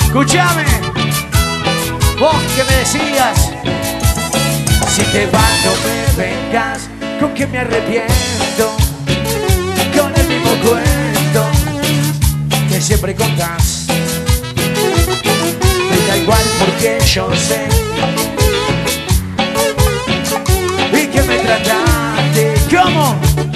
Escúchame, vos que me decías, si te vas no me vengas, con que me arrepiento, con el mismo cuento que siempre contás. Me da igual porque yo sé y que me trataste como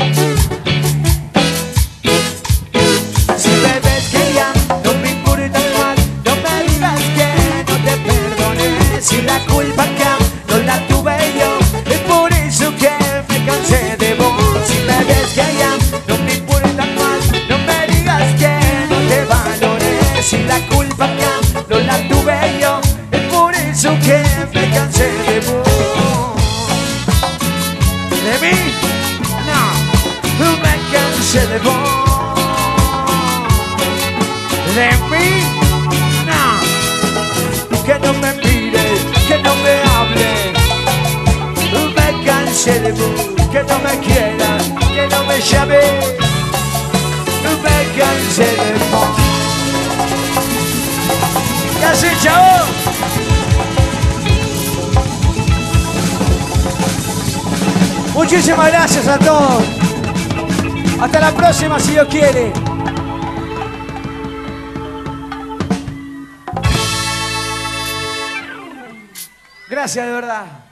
si me ves que ya no me importa más, no me digas que no te perdone. Si la culpa acá no la tuve yo, es por eso que me cansé de vos. Si me ves que ya no me importa más, no me digas que no te valoré. Si la culpa acá no la tuve yo, es por eso que me cansé de vos. ¿De mí? No, me cansé de vos. ¿De mí? No, que no me mires, que no me hables. Me cansé de vos, que no me quieras, que no me llames. Me cansé de vos. ¿Qué haces, chavo? Muchísimas gracias a todos. Hasta la próxima, si Dios quiere. Gracias, de verdad.